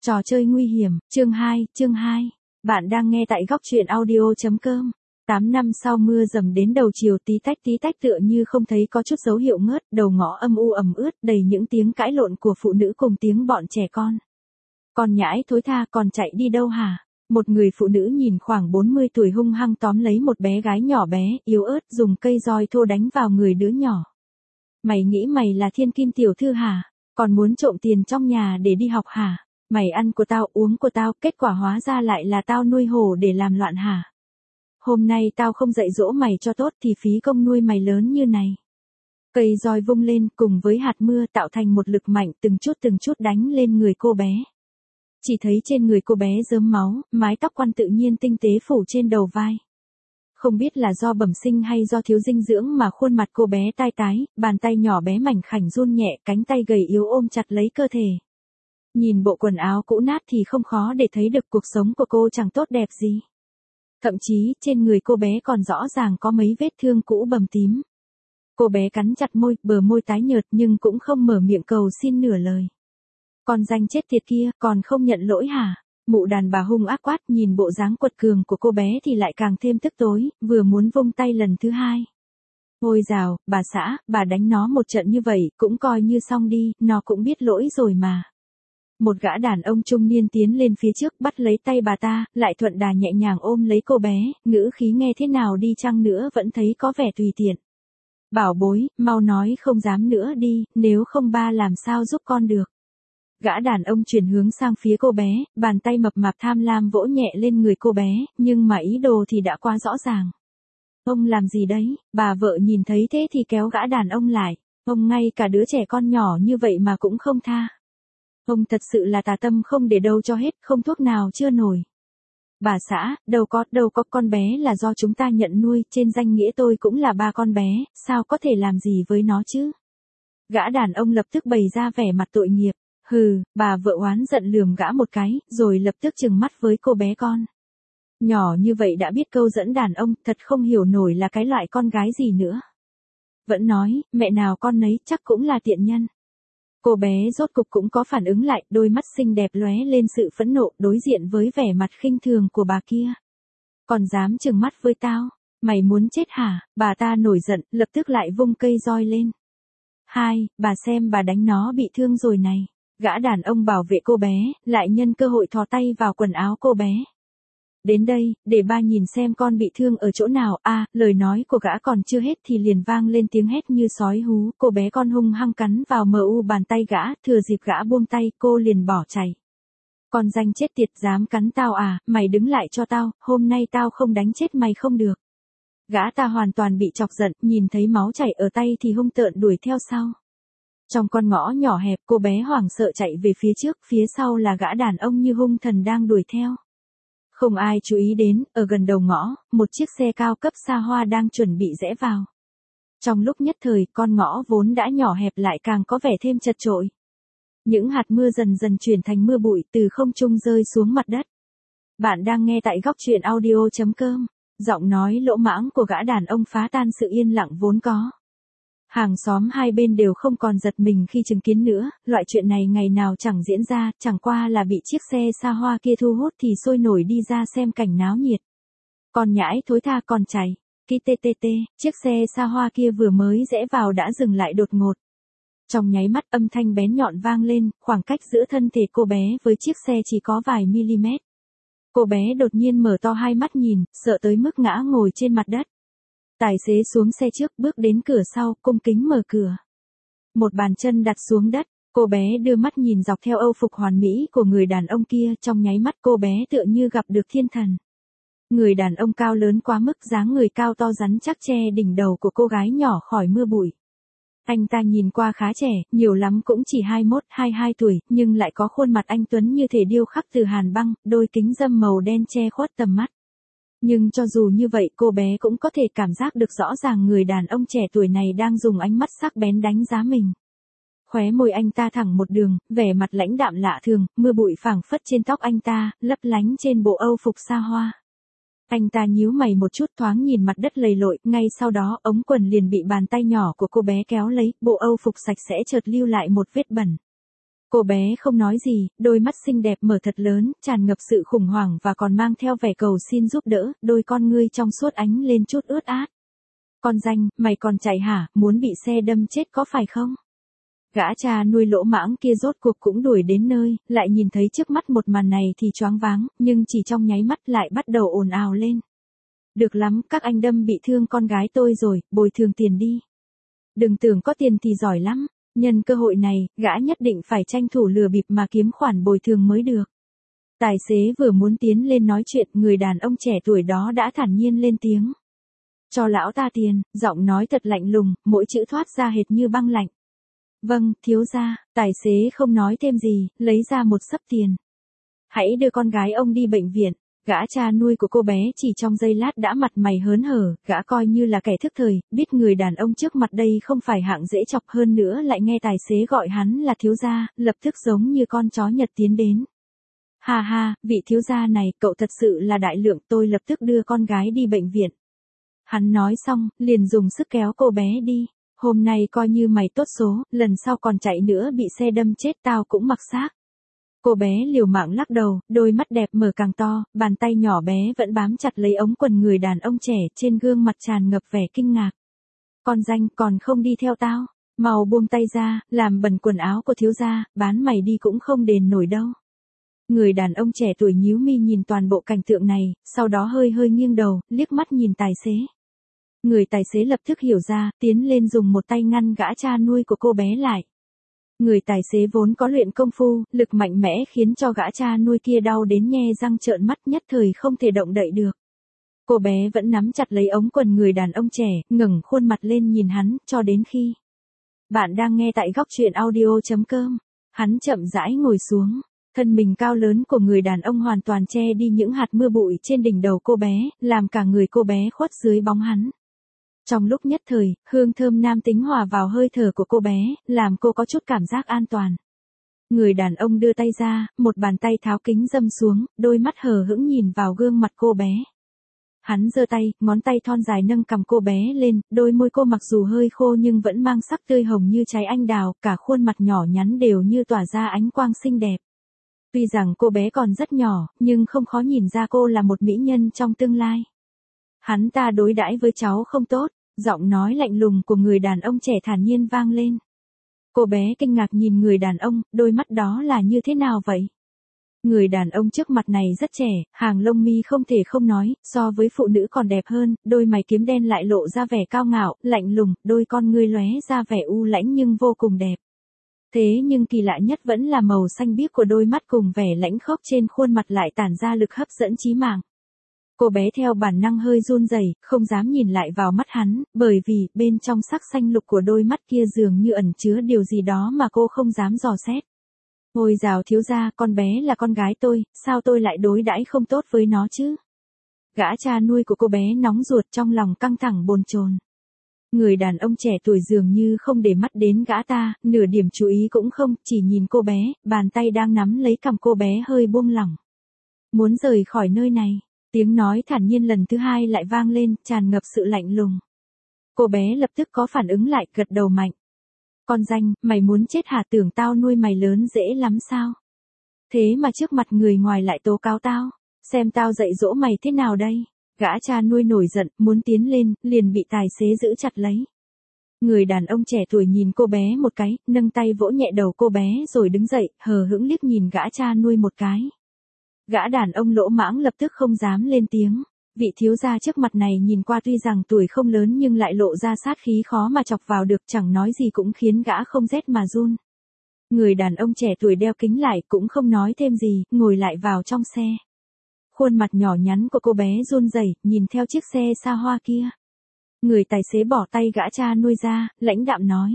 Trò chơi nguy hiểm, chương 2. Bạn đang nghe tại góc truyện audio.com. 8 năm sau mưa dầm đến đầu chiều tí tách tựa như không thấy có chút dấu hiệu ngớt, đầu ngõ âm u ẩm ướt đầy những tiếng cãi lộn của phụ nữ cùng tiếng bọn trẻ con. Con nhãi thối tha, còn chạy đi đâu hả? Một người phụ nữ nhìn khoảng 40 tuổi hung hăng tóm lấy một bé gái nhỏ bé, yếu ớt, dùng cây roi thô đánh vào người đứa nhỏ. Mày nghĩ mày là thiên kim tiểu thư hả? Còn muốn trộm tiền trong nhà để đi học hả? Mày ăn của tao, uống của tao, kết quả hóa ra lại là tao nuôi hổ để làm loạn hả? Hôm nay tao không dạy dỗ mày cho tốt thì phí công nuôi mày lớn như này. Cây roi vung lên cùng với hạt mưa tạo thành một lực mạnh từng chút đánh lên người cô bé. Chỉ thấy trên người cô bé rớm máu, mái tóc quăn tự nhiên tinh tế phủ trên đầu vai. Không biết là do bẩm sinh hay do thiếu dinh dưỡng mà khuôn mặt cô bé tai tái, bàn tay nhỏ bé mảnh khảnh run nhẹ, cánh tay gầy yếu ôm chặt lấy cơ thể. Nhìn bộ quần áo cũ nát thì không khó để thấy được cuộc sống của cô chẳng tốt đẹp gì. Thậm chí, trên người cô bé còn rõ ràng có mấy vết thương cũ bầm tím. Cô bé cắn chặt môi, bờ môi tái nhợt nhưng cũng không mở miệng cầu xin nửa lời. Con danh chết tiệt kia, còn không nhận lỗi hả? Mụ đàn bà hung ác quát, nhìn bộ dáng quật cường của cô bé thì lại càng thêm tức tối, vừa muốn vung tay lần thứ hai. Ôi dào, bà xã, bà đánh nó một trận như vậy, cũng coi như xong đi, nó cũng biết lỗi rồi mà. Một gã đàn ông trung niên tiến lên phía trước bắt lấy tay bà ta, lại thuận đà nhẹ nhàng ôm lấy cô bé, ngữ khí nghe thế nào đi chăng nữa vẫn thấy có vẻ tùy tiện. Bảo bối, mau nói không dám nữa đi, nếu không ba làm sao giúp con được. Gã đàn ông chuyển hướng sang phía cô bé, bàn tay mập mạp tham lam vỗ nhẹ lên người cô bé, nhưng mà ý đồ thì đã quá rõ ràng. Ông làm gì đấy? Bà vợ nhìn thấy thế thì kéo gã đàn ông lại. Ông ngay cả đứa trẻ con nhỏ như vậy mà cũng không tha. Ông thật sự là tà tâm không để đâu cho hết, không thuốc nào chưa nổi. Bà xã, đâu có con bé là do chúng ta nhận nuôi, trên danh nghĩa tôi cũng là ba con bé, sao có thể làm gì với nó chứ? Gã đàn ông lập tức bày ra vẻ mặt tội nghiệp. Hừ, bà vợ oán giận lườm gã một cái, rồi lập tức trừng mắt với cô bé con. Nhỏ như vậy đã biết câu dẫn đàn ông, thật không hiểu nổi là cái loại con gái gì nữa. Vẫn nói, mẹ nào con nấy chắc cũng là tiện nhân. Cô bé rốt cục cũng có phản ứng lại, đôi mắt xinh đẹp lóe lên sự phẫn nộ đối diện với vẻ mặt khinh thường của bà kia. Còn dám trừng mắt với tao, mày muốn chết hả? Bà ta nổi giận, lập tức lại vung cây roi lên. Bà xem bà đánh nó bị thương rồi này. Gã đàn ông bảo vệ cô bé, lại nhân cơ hội thò tay vào quần áo cô bé. Đến đây, để ba nhìn xem con bị thương ở chỗ nào. Lời nói của gã còn chưa hết thì liền vang lên tiếng hét như sói hú. Cô bé con hung hăng cắn vào bàn tay gã, thừa dịp gã buông tay, cô liền bỏ chạy. Con danh chết tiệt, dám cắn tao à? Mày đứng lại cho tao, hôm nay tao không đánh chết mày không được. Gã ta hoàn toàn bị chọc giận, nhìn thấy máu chảy ở tay thì hung tợn đuổi theo sau. Trong con ngõ nhỏ hẹp, cô bé hoảng sợ chạy về phía trước, phía sau là gã đàn ông như hung thần đang đuổi theo. Không ai chú ý đến, ở gần đầu ngõ, một chiếc xe cao cấp xa hoa đang chuẩn bị rẽ vào. Trong lúc nhất thời, con ngõ vốn đã nhỏ hẹp lại càng có vẻ thêm chật chội. Những hạt mưa dần dần chuyển thành mưa bụi từ không trung rơi xuống mặt đất. Bạn đang nghe tại góc truyện audio.com. Giọng nói lỗ mãng của gã đàn ông phá tan sự yên lặng vốn có. Hàng xóm hai bên đều không còn giật mình khi chứng kiến nữa, loại chuyện này ngày nào chẳng diễn ra, chẳng qua là bị chiếc xe xa hoa kia thu hút thì sôi nổi đi ra xem cảnh náo nhiệt. Con nhãi thối tha còn chạy. Chiếc xe xa hoa kia vừa mới rẽ vào đã dừng lại đột ngột. Trong nháy mắt âm thanh bén nhọn vang lên, khoảng cách giữa thân thể cô bé với chiếc xe chỉ có vài mm. Cô bé đột nhiên mở to hai mắt nhìn, sợ tới mức ngã ngồi trên mặt đất. Tài xế xuống xe trước, bước đến cửa sau, cung kính mở cửa. Một bàn chân đặt xuống đất, cô bé đưa mắt nhìn dọc theo âu phục hoàn mỹ của người đàn ông kia, trong nháy mắt cô bé tựa như gặp được thiên thần. Người đàn ông cao lớn quá mức, dáng người cao to rắn chắc che đỉnh đầu của cô gái nhỏ khỏi mưa bụi. Anh ta nhìn qua khá trẻ, nhiều lắm cũng chỉ 21, 22 tuổi, nhưng lại có khuôn mặt anh tuấn như thể điêu khắc từ hàn băng, đôi kính râm màu đen che khuất tầm mắt. Nhưng cho dù như vậy cô bé cũng có thể cảm giác được rõ ràng người đàn ông trẻ tuổi này đang dùng ánh mắt sắc bén đánh giá mình. Khóe môi anh ta thẳng một đường, vẻ mặt lãnh đạm lạ thường, mưa bụi phảng phất trên tóc anh ta, lấp lánh trên bộ âu phục xa hoa. Anh ta nhíu mày một chút thoáng nhìn mặt đất lầy lội, ngay sau đó ống quần liền bị bàn tay nhỏ của cô bé kéo lấy, bộ âu phục sạch sẽ chợt lưu lại một vết bẩn. Cô bé không nói gì, đôi mắt xinh đẹp mở thật lớn, tràn ngập sự khủng hoảng và còn mang theo vẻ cầu xin giúp đỡ, đôi con ngươi trong suốt ánh lên chút ướt át. Con danh, mày còn chạy hả, muốn bị xe đâm chết có phải không? Gã cha nuôi lỗ mãng kia rốt cuộc cũng đuổi đến nơi, lại nhìn thấy trước mắt một màn này thì choáng váng, nhưng chỉ trong nháy mắt lại bắt đầu ồn ào lên. Được lắm, các anh đâm bị thương con gái tôi rồi, bồi thường tiền đi. Đừng tưởng có tiền thì giỏi lắm, nhân cơ hội này, gã nhất định phải tranh thủ lừa bịp mà kiếm khoản bồi thường mới được. Tài xế vừa muốn tiến lên nói chuyện, người đàn ông trẻ tuổi đó đã thản nhiên lên tiếng. Cho lão ta tiền, giọng nói thật lạnh lùng, mỗi chữ thoát ra hệt như băng lạnh. Vâng, thiếu gia, tài xế không nói thêm gì, lấy ra một xấp tiền. Hãy đưa con gái ông đi bệnh viện. Gã cha nuôi của cô bé chỉ trong giây lát đã mặt mày hớn hở, gã coi như là kẻ thức thời, biết người đàn ông trước mặt đây không phải hạng dễ chọc, hơn nữa lại nghe tài xế gọi hắn là thiếu gia, lập tức giống như con chó Nhật tiến đến. Ha ha, vị thiếu gia này, cậu thật sự là đại lượng, tôi lập tức đưa con gái đi bệnh viện. Hắn nói xong, liền dùng sức kéo cô bé đi. Hôm nay coi như mày tốt số, lần sau còn chạy nữa bị xe đâm chết tao cũng mặc xác. Cô bé liều mạng lắc đầu, đôi mắt đẹp mở càng to, bàn tay nhỏ bé vẫn bám chặt lấy ống quần người đàn ông trẻ, trên gương mặt tràn ngập vẻ kinh ngạc. Con danh, còn không đi theo tao, mau buông tay ra, làm bẩn quần áo của thiếu gia, bán mày đi cũng không đền nổi đâu. Người đàn ông trẻ tuổi nhíu mi nhìn toàn bộ cảnh tượng này, sau đó hơi hơi nghiêng đầu, liếc mắt nhìn tài xế. Người tài xế lập tức hiểu ra, tiến lên dùng một tay ngăn gã cha nuôi của cô bé lại. Người tài xế vốn có luyện công phu, lực mạnh mẽ khiến cho gã cha nuôi kia đau đến nhe răng trợn mắt, nhất thời không thể động đậy được. Cô bé vẫn nắm chặt lấy ống quần người đàn ông trẻ, ngẩng khuôn mặt lên nhìn hắn, cho đến khi. Bạn đang nghe tại góc truyện audio.com. Hắn chậm rãi ngồi xuống. Thân mình cao lớn của người đàn ông hoàn toàn che đi những hạt mưa bụi trên đỉnh đầu cô bé, làm cả người cô bé khuất dưới bóng hắn. Trong lúc nhất thời, hương thơm nam tính hòa vào hơi thở của cô bé, làm cô có chút cảm giác an toàn. Người đàn ông đưa tay ra, một bàn tay tháo kính dâm xuống, đôi mắt hờ hững nhìn vào gương mặt cô bé. Hắn giơ tay, ngón tay thon dài nâng cằm cô bé lên, đôi môi cô mặc dù hơi khô nhưng vẫn mang sắc tươi hồng như trái anh đào, cả khuôn mặt nhỏ nhắn đều như tỏa ra ánh quang xinh đẹp. Tuy rằng cô bé còn rất nhỏ, nhưng không khó nhìn ra cô là một mỹ nhân trong tương lai. Hắn ta đối đãi với cháu không tốt, giọng nói lạnh lùng của người đàn ông trẻ thản nhiên vang lên. Cô bé kinh ngạc nhìn người đàn ông, đôi mắt đó là như thế nào vậy? Người đàn ông trước mặt này rất trẻ, hàng lông mi không thể không nói, so với phụ nữ còn đẹp hơn, đôi mày kiếm đen lại lộ ra vẻ cao ngạo, lạnh lùng, đôi con ngươi lóe ra vẻ u lãnh nhưng vô cùng đẹp. Thế nhưng kỳ lạ nhất vẫn là màu xanh biếc của đôi mắt cùng vẻ lãnh khốc trên khuôn mặt lại tản ra lực hấp dẫn chí mạng. Cô bé theo bản năng hơi run rẩy, không dám nhìn lại vào mắt hắn, bởi vì bên trong sắc xanh lục của đôi mắt kia dường như ẩn chứa điều gì đó mà cô không dám dò xét. Ôi dào thiếu gia, con bé là con gái tôi, sao tôi lại đối đãi không tốt với nó chứ? Gã cha nuôi của cô bé nóng ruột, trong lòng căng thẳng bồn chồn. Người đàn ông trẻ tuổi dường như không để mắt đến gã ta, nửa điểm chú ý cũng không, chỉ nhìn cô bé, bàn tay đang nắm lấy cằm cô bé hơi buông lỏng. Muốn rời khỏi nơi này. Tiếng nói thản nhiên lần thứ hai lại vang lên, tràn ngập sự lạnh lùng. Cô bé lập tức có phản ứng lại, gật đầu mạnh. Con danh, mày muốn chết hả, tưởng tao nuôi mày lớn dễ lắm sao? Thế mà trước mặt người ngoài lại tố cáo tao, xem tao dạy dỗ mày thế nào đây? Gã cha nuôi nổi giận, muốn tiến lên, liền bị tài xế giữ chặt lấy. Người đàn ông trẻ tuổi nhìn cô bé một cái, nâng tay vỗ nhẹ đầu cô bé rồi đứng dậy, hờ hững liếc nhìn gã cha nuôi một cái. Gã đàn ông lỗ mãng lập tức không dám lên tiếng. Vị thiếu gia trước mặt này nhìn qua tuy rằng tuổi không lớn nhưng lại lộ ra sát khí khó mà chọc vào được, chẳng nói gì cũng khiến gã không rét mà run. Người đàn ông trẻ tuổi đeo kính lại cũng không nói thêm gì, ngồi lại vào trong xe. Khuôn mặt nhỏ nhắn của cô bé run rẩy, nhìn theo chiếc xe xa hoa kia. Người tài xế bỏ tay gã cha nuôi ra, lãnh đạm nói.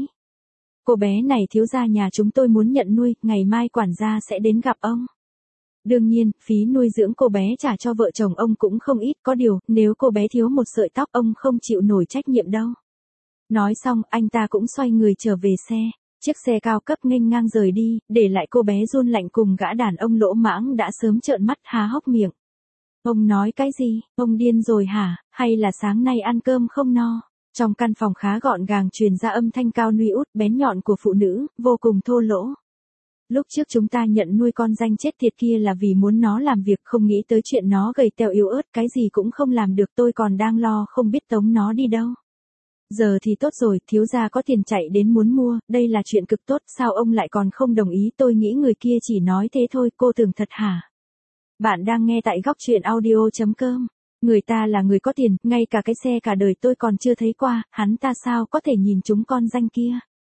Cô bé này thiếu gia nhà chúng tôi muốn nhận nuôi, ngày mai quản gia sẽ đến gặp ông. Đương nhiên, phí nuôi dưỡng cô bé trả cho vợ chồng ông cũng không ít, có điều, nếu cô bé thiếu một sợi tóc ông không chịu nổi trách nhiệm đâu. Nói xong, anh ta cũng xoay người trở về xe. Chiếc xe cao cấp nghênh ngang rời đi, để lại cô bé run lạnh cùng gã đàn ông lỗ mãng đã sớm trợn mắt há hốc miệng. Ông nói cái gì, ông điên rồi hả, hay là sáng nay ăn cơm không no? Trong căn phòng khá gọn gàng truyền ra âm thanh cao nuy út bén nhọn của phụ nữ, vô cùng thô lỗ. Lúc trước chúng ta nhận nuôi con danh chết tiệt kia là vì muốn nó làm việc, không nghĩ tới chuyện nó gầy teo yếu ớt, cái gì cũng không làm được, tôi còn đang lo không biết tống nó đi đâu. Giờ thì tốt rồi, thiếu gia có tiền chạy đến muốn mua, đây là chuyện cực tốt, sao ông lại còn không đồng ý, tôi nghĩ người kia chỉ nói thế thôi, cô tưởng thật hả? Bạn đang nghe tại góc truyện audio.com. Người ta là người có tiền, ngay cả cái xe cả đời tôi còn chưa thấy qua, hắn ta sao có thể nhìn trúng con danh kia?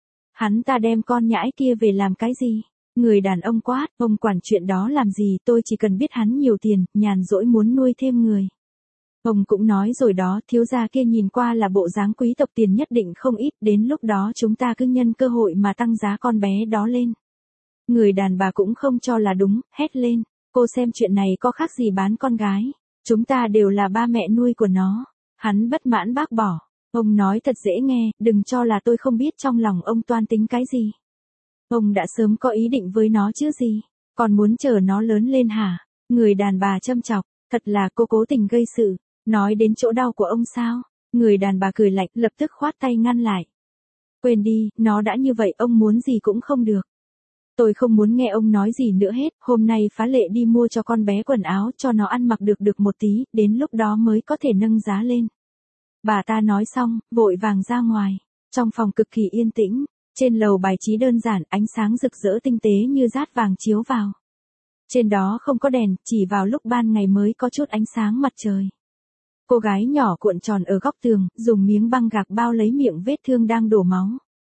Hắn ta đem con nhãi kia về làm cái gì? Người đàn ông quát, ông quản chuyện đó làm gì, tôi chỉ cần biết hắn nhiều tiền, nhàn rỗi muốn nuôi thêm người. Ông cũng nói rồi đó, thiếu gia kia nhìn qua là bộ dáng quý tộc, tiền nhất định không ít, đến lúc đó chúng ta cứ nhân cơ hội mà tăng giá con bé đó lên. Người đàn bà cũng không cho là đúng, hét lên, cô xem chuyện này có khác gì bán con gái, chúng ta đều là ba mẹ nuôi của nó. Hắn bất mãn bác bỏ, ông nói thật dễ nghe, đừng cho là tôi không biết trong lòng ông toan tính cái gì. Ông đã sớm có ý định với nó chứ gì, còn muốn chờ nó lớn lên hả? Người đàn bà châm chọc, thật là cô cố tình gây sự, nói đến chỗ đau của ông sao? Người đàn bà cười lạnh, lập tức khoát tay ngăn lại. Quên đi, nó đã như vậy, ông muốn gì cũng không được. Tôi không muốn nghe ông nói gì nữa hết, hôm nay phá lệ đi mua cho con bé quần áo, cho nó ăn mặc được một tí, đến lúc đó mới có thể nâng giá lên. Bà ta nói xong, vội vàng ra ngoài. Trong phòng cực kỳ yên tĩnh, trên lầu bài trí đơn giản, ánh sáng rực rỡ tinh tế như dát vàng chiếu vào. Trên đó không có đèn, chỉ vào lúc ban ngày mới có chút ánh sáng mặt trời. Cô gái nhỏ cuộn tròn ở góc tường, dùng miếng băng gạc bao lấy miệng vết thương đang đổ máu.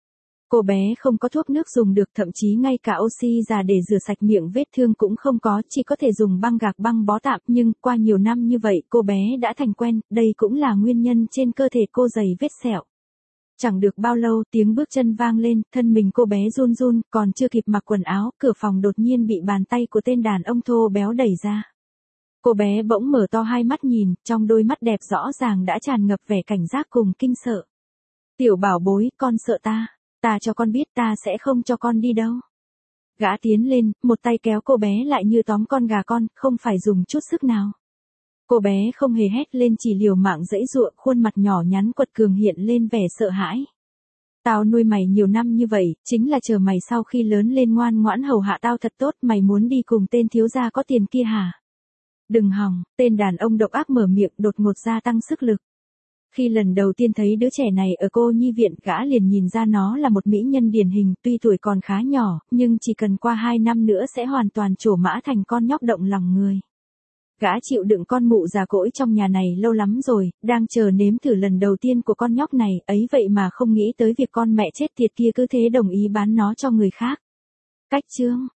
Cô bé không có thuốc nước dùng được, thậm chí ngay cả oxy già để rửa sạch miệng vết thương cũng không có, chỉ có thể dùng băng gạc băng bó tạm, nhưng qua nhiều năm như vậy cô bé đã thành quen, đây cũng là nguyên nhân trên cơ thể cô dày vết sẹo. Chẳng được bao lâu, tiếng bước chân vang lên, thân mình cô bé run run, còn chưa kịp mặc quần áo, cửa phòng đột nhiên bị bàn tay của tên đàn ông thô béo đẩy ra. Cô bé bỗng mở to hai mắt nhìn, trong đôi mắt đẹp rõ ràng đã tràn ngập vẻ cảnh giác cùng kinh sợ. Tiểu bảo bối, con sợ ta. Ta cho con biết ta sẽ không cho con đi đâu. Gã tiến lên, một tay kéo cô bé lại như tóm con gà con, không phải dùng chút sức nào. Cô bé không hề hét lên, chỉ liều mạng giãy giụa, khuôn mặt nhỏ nhắn quật cường hiện lên vẻ sợ hãi. Tao nuôi mày nhiều năm như vậy, chính là chờ mày sau khi lớn lên ngoan ngoãn hầu hạ tao thật tốt, mày muốn đi cùng tên thiếu gia có tiền kia hả? Đừng hòng, tên đàn ông độc ác mở miệng, đột ngột gia tăng sức lực. Khi lần đầu tiên thấy đứa trẻ này ở cô nhi viện, gã liền nhìn ra nó là một mỹ nhân điển hình, tuy tuổi còn khá nhỏ, nhưng chỉ cần qua 2 năm nữa sẽ hoàn toàn trổ mã thành con nhóc động lòng người. Gã chịu đựng con mụ già cỗi trong nhà này lâu lắm rồi, đang chờ nếm thử lần đầu tiên của con nhóc này, ấy vậy mà không nghĩ tới việc con mẹ chết tiệt kia cứ thế đồng ý bán nó cho người khác. Cách chương